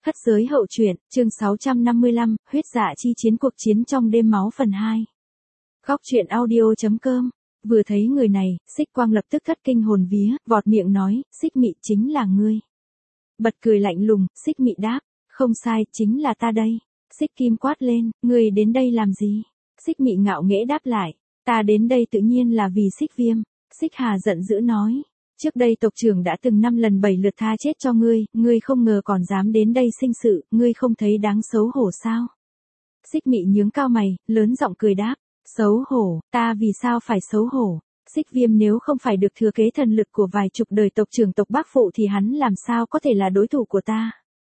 Khất giới hậu truyện, chương 655, huyết dạ chi chiến cuộc chiến trong đêm máu phần 2. Góc truyện audio.com. Vừa thấy người này, Xích Quang lập tức thất kinh hồn vía, vọt miệng nói, Xích Mị chính là ngươi. Bật cười lạnh lùng, Xích Mị đáp, không sai, chính là ta đây. Xích Kim quát lên, ngươi đến đây làm gì? Xích Mị ngạo nghễ đáp lại, ta đến đây tự nhiên là vì Xích Viêm. Xích Hà giận dữ nói, trước đây tộc trưởng đã từng 5 lần 7 lượt tha chết cho ngươi không ngờ còn dám đến đây sinh sự, ngươi không thấy đáng xấu hổ sao? Xích Mị nhướng cao mày, lớn giọng cười đáp, xấu hổ, ta vì sao phải xấu hổ? Xích Viêm nếu không phải được thừa kế thần lực của vài chục đời tộc trưởng tộc Bắc Phụ thì hắn làm sao có thể là đối thủ của ta?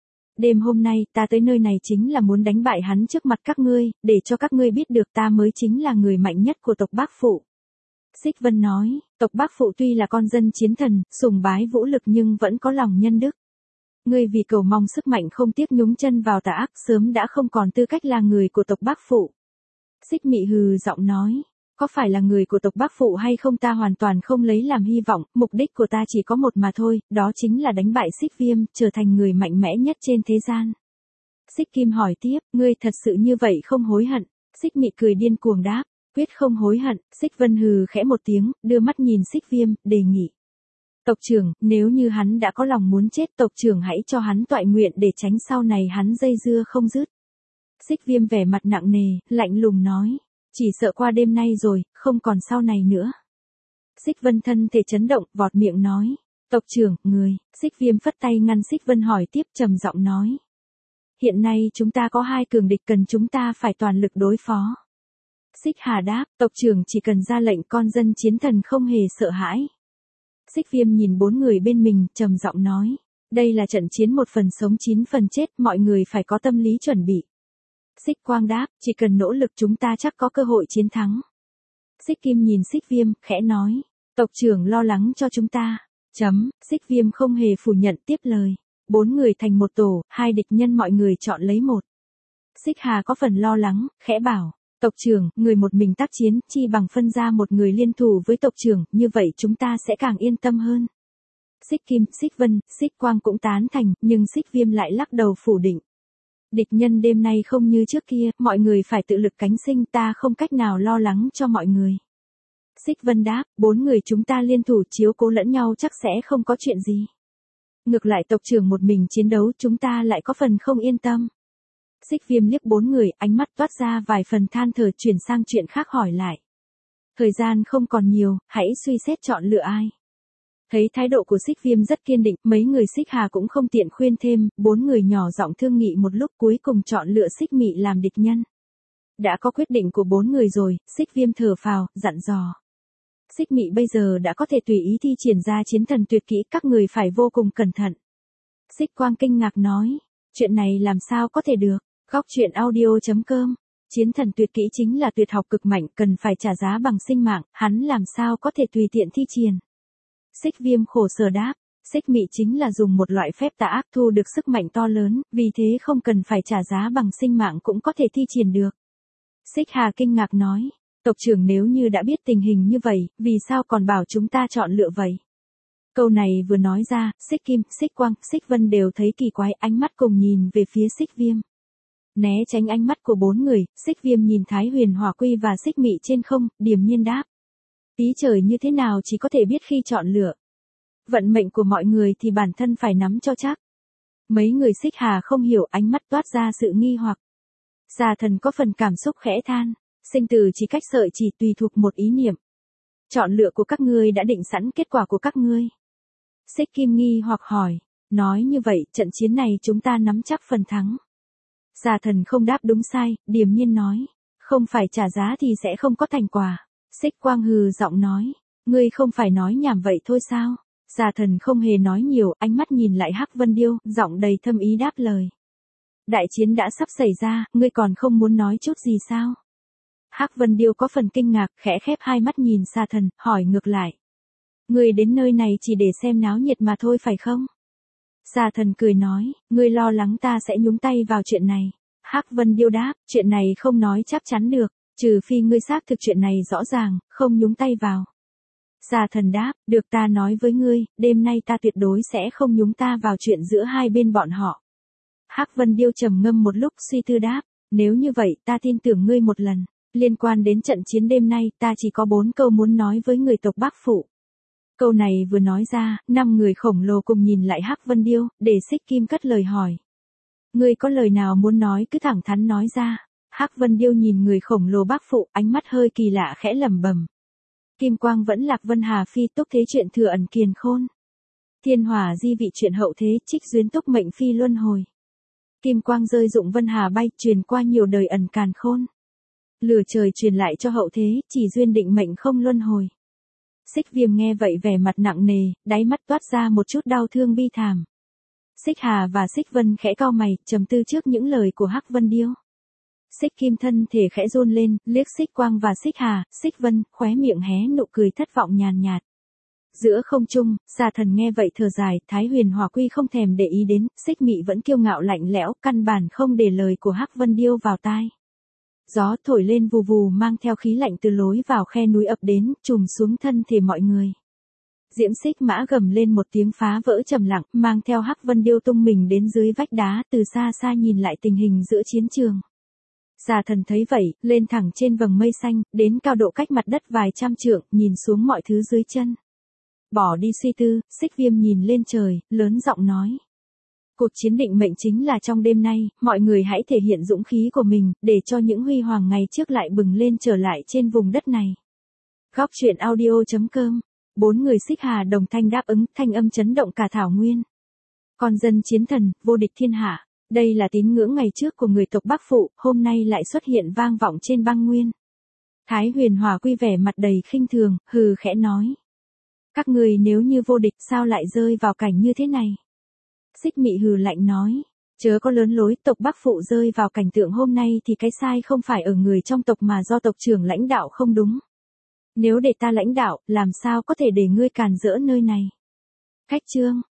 Đêm hôm nay ta tới nơi này chính là muốn đánh bại hắn trước mặt các ngươi, để cho các ngươi biết được ta mới chính là người mạnh nhất của tộc Bắc Phụ. Xích Vân nói, tộc Bắc Phụ tuy là con dân chiến thần, sùng bái vũ lực nhưng vẫn có lòng nhân đức. Ngươi vì cầu mong sức mạnh không tiếc nhúng chân vào tà ác, sớm đã không còn tư cách là người của tộc Bắc Phụ. Xích Mị hừ giọng nói, có phải là người của tộc Bắc Phụ hay không ta hoàn toàn không lấy làm hy vọng, mục đích của ta chỉ có một mà thôi, đó chính là đánh bại Xích Viêm, trở thành người mạnh mẽ nhất trên thế gian. Xích Kim hỏi tiếp, ngươi thật sự như vậy không hối hận? Xích Mị cười điên cuồng đáp, quyết không hối hận. Xích Vân hừ khẽ một tiếng, đưa mắt nhìn Xích Viêm, đề nghị. Tộc trưởng, nếu như hắn đã có lòng muốn chết, tộc trưởng hãy cho hắn toại nguyện để tránh sau này hắn dây dưa không dứt. Xích Viêm vẻ mặt nặng nề, lạnh lùng nói, chỉ sợ qua đêm nay rồi, không còn sau này nữa. Xích Vân thân thể chấn động, vọt miệng nói, tộc trưởng, người. Xích Viêm phất tay ngăn Xích Vân hỏi tiếp, trầm giọng nói, hiện nay chúng ta có 2 cường địch cần chúng ta phải toàn lực đối phó. Xích Hà đáp, tộc trưởng chỉ cần ra lệnh, con dân chiến thần không hề sợ hãi. Xích Viêm nhìn 4 người bên mình, trầm giọng nói, đây là trận chiến 1 phần sống 9 phần chết, mọi người phải có tâm lý chuẩn bị. Xích Quang đáp, chỉ cần nỗ lực chúng ta chắc có cơ hội chiến thắng. Xích Kim nhìn Xích Viêm, khẽ nói, tộc trưởng lo lắng cho chúng ta. Xích Viêm không hề phủ nhận, tiếp lời, 4 người thành một tổ, 2 địch nhân mọi người chọn lấy một. Xích Hà có phần lo lắng, khẽ bảo, tộc trưởng, người một mình tác chiến, chi bằng phân ra một người liên thủ với tộc trưởng, như vậy chúng ta sẽ càng yên tâm hơn. Xích Kim, Xích Vân, Xích Quang cũng tán thành, nhưng Xích Viêm lại lắc đầu phủ định. Địch nhân đêm nay không như trước kia, mọi người phải tự lực cánh sinh, ta không cách nào lo lắng cho mọi người. Xích Vân đáp, 4 người chúng ta liên thủ chiếu cố lẫn nhau chắc sẽ không có chuyện gì. Ngược lại tộc trưởng một mình chiến đấu chúng ta lại có phần không yên tâm. Xích Viêm liếc 4 người, ánh mắt toát ra vài phần than thở, chuyển sang chuyện khác hỏi lại. Thời gian không còn nhiều, hãy suy xét chọn lựa ai. Thấy thái độ của Xích Viêm rất kiên định, mấy người Xích Hà cũng không tiện khuyên thêm, 4 người nhỏ giọng thương nghị một lúc cuối cùng chọn lựa Xích Mị làm địch nhân. Đã có quyết định của 4 người rồi, Xích Viêm thở phào, dặn dò. Xích Mị bây giờ đã có thể tùy ý thi triển ra chiến thần tuyệt kỹ, các người phải vô cùng cẩn thận. Xích Quang kinh ngạc nói, chuyện này làm sao có thể được? Góc truyện audio.com. Chiến thần tuyệt kỹ chính là tuyệt học cực mạnh, cần phải trả giá bằng sinh mạng, hắn làm sao có thể tùy tiện thi triển. Xích Viêm khổ sở đáp, Xích Mị chính là dùng một loại phép tà ác thu được sức mạnh to lớn, vì thế không cần phải trả giá bằng sinh mạng cũng có thể thi triển được. Xích Hà kinh ngạc nói, tộc trưởng nếu như đã biết tình hình như vậy, vì sao còn bảo chúng ta chọn lựa vậy? Câu này vừa nói ra, Xích Kim, Xích Quang, Xích Vân đều thấy kỳ quái, ánh mắt cùng nhìn về phía Xích Viêm. Né tránh ánh mắt của 4 người, Xích Viêm nhìn Thái Huyền Hỏa Quy và Xích Mị trên không, điềm nhiên đáp. Ý trời như thế nào chỉ có thể biết khi chọn lựa. Vận mệnh của mọi người thì bản thân phải nắm cho chắc. Mấy người Xích Hà không hiểu, ánh mắt toát ra sự nghi hoặc. Già Thần có phần cảm xúc khẽ than, sinh tử chỉ cách sợi chỉ tùy thuộc một ý niệm. Chọn lựa của các ngươi đã định sẵn kết quả của các ngươi. Xích Kim nghi hoặc hỏi, nói như vậy trận chiến này chúng ta nắm chắc phần thắng. Già Thần không đáp đúng sai, điềm nhiên nói, không phải trả giá thì sẽ không có thành quả. Xích Quang hừ giọng nói, ngươi không phải nói nhảm vậy thôi sao? Già Thần không hề nói nhiều, ánh mắt nhìn lại Hắc Vân Điêu, giọng đầy thâm ý đáp lời. Đại chiến đã sắp xảy ra, ngươi còn không muốn nói chút gì sao? Hắc Vân Điêu có phần kinh ngạc, khẽ khép 2 mắt nhìn Già Thần, hỏi ngược lại. Ngươi đến nơi này chỉ để xem náo nhiệt mà thôi phải không? Già Thần cười nói, ngươi lo lắng ta sẽ nhúng tay vào chuyện này. Hắc Vân Điêu đáp, chuyện này không nói chắc chắn được. Trừ phi ngươi xác thực chuyện này rõ ràng, không nhúng tay vào. Già Thần đáp, được ta nói với ngươi, đêm nay ta tuyệt đối sẽ không nhúng ta vào chuyện giữa hai bên bọn họ. Hắc Vân Điêu trầm ngâm một lúc suy tư đáp, nếu như vậy ta tin tưởng ngươi một lần, liên quan đến trận chiến đêm nay ta chỉ có 4 câu muốn nói với người tộc Bắc Phụ. Câu này vừa nói ra, 5 người khổng lồ cùng nhìn lại Hắc Vân Điêu, để Xích Kim cất lời hỏi. Ngươi có lời nào muốn nói cứ thẳng thắn nói ra. Hắc Vân Điêu nhìn người khổng lồ Bắc Phụ, ánh mắt hơi kỳ lạ khẽ lẩm bẩm. Kim quang vẫn lạc Vân Hà phi túc thế chuyện thừa ẩn kiền khôn. Thiên hỏa di vị chuyện hậu thế trích duyên túc mệnh phi luân hồi. Kim quang rơi dụng Vân Hà bay truyền qua nhiều đời ẩn càn khôn. Lửa trời truyền lại cho hậu thế, chỉ duyên định mệnh không luân hồi. Xích Viêm nghe vậy vẻ mặt nặng nề, đáy mắt toát ra một chút đau thương bi thảm. Xích Hà và Xích Vân khẽ cau mày, trầm tư trước những lời của Hắc Vân Điêu. Xích Kim thân thể khẽ run lên, liếc Xích Quang và Xích Hà, Xích Vân, khóe miệng hé nụ cười thất vọng nhàn nhạt. Giữa không trung, Xà Thần nghe vậy thở dài, Thái Huyền Hỏa Quy không thèm để ý đến, Xích Mị vẫn kiêu ngạo lạnh lẽo, căn bản không để lời của Hắc Vân Điêu vào tai. Gió thổi lên vù vù mang theo khí lạnh từ lối vào khe núi ập đến, trùm xuống thân thể mọi người. Diễm Xích Mã gầm lên một tiếng phá vỡ trầm lặng, mang theo Hắc Vân Điêu tung mình đến dưới vách đá, từ xa xa nhìn lại tình hình giữa chiến trường. Xà Thần thấy vậy, lên thẳng trên vầng mây xanh, đến cao độ cách mặt đất vài trăm trượng, nhìn xuống mọi thứ dưới chân. Bỏ đi suy tư, Xích Viêm nhìn lên trời, lớn giọng nói. Cuộc chiến định mệnh chính là trong đêm nay, mọi người hãy thể hiện dũng khí của mình, để cho những huy hoàng ngày trước lại bừng lên trở lại trên vùng đất này. Góc truyện audio.com. 4 người Xích Hà đồng thanh đáp ứng, thanh âm chấn động cả thảo nguyên. Con dân chiến thần, vô địch thiên hạ. Đây là tín ngưỡng ngày trước của người tộc Bắc Phụ, hôm nay lại xuất hiện vang vọng trên băng nguyên. Thái Huyền Hỏa Quy vẻ mặt đầy khinh thường, hừ khẽ nói. Các người nếu như vô địch sao lại rơi vào cảnh như thế này? Xích Mị hừ lạnh nói. Chớ có lớn lối, tộc Bắc Phụ rơi vào cảnh tượng hôm nay thì cái sai không phải ở người trong tộc mà do tộc trưởng lãnh đạo không đúng. Nếu để ta lãnh đạo, làm sao có thể để ngươi càn rỡ nơi này? Khách chương.